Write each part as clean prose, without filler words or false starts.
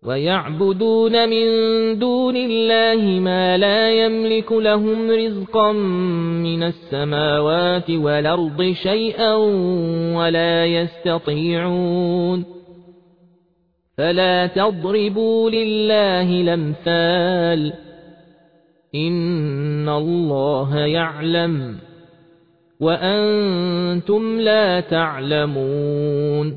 ويعبدون من دون الله ما لا يملك لهم رزقا من السماوات والأرض شيئا ولا يستطيعون فلا تضربوا لله الأمثال إن الله يعلم وأنتم لا تعلمون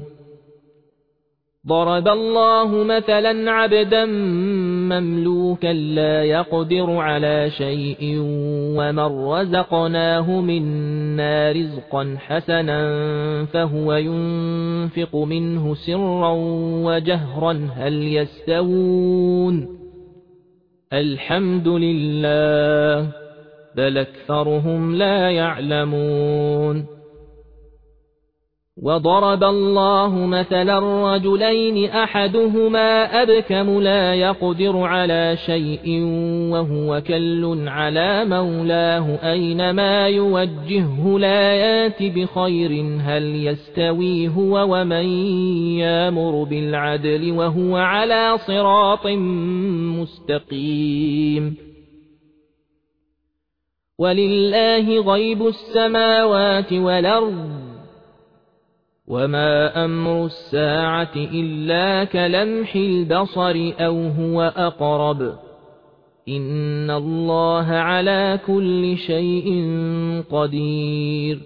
ضرب الله مثلا عبدا مملوكا لا يقدر على شيء ومن رزقناه منا رزقا حسنا فهو ينفق منه سرا وجهرا هل يستوون الحمد لله بل أكثرهم لا يعلمون وضرب الله مثلا رجلين أحدهما أبكم لا يقدر على شيء وهو كل على مولاه أينما يوجهه لا يات بخير هل يستوي هو ومن يامر بالعدل وهو على صراط مستقيم ولله غيب السماوات والأرض وما أمر الساعة إلا كلمح البصر أو هو أقرب إن الله على كل شيء قدير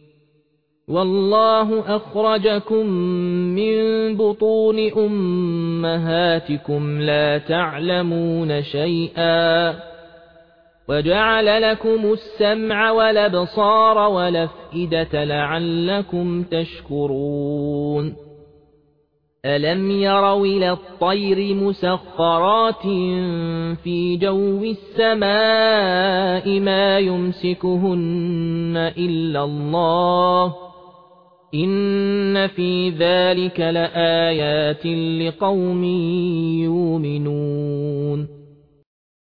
والله أخرجكم من بطون أمهاتكم لا تعلمون شيئا وجعل لكم السمع والأبصار والأفئدة لعلكم تشكرون ألم يروا إلى الطير مسخرات في جو السماء ما يمسكهن إلا الله إن في ذلك لآيات لقوم يؤمنون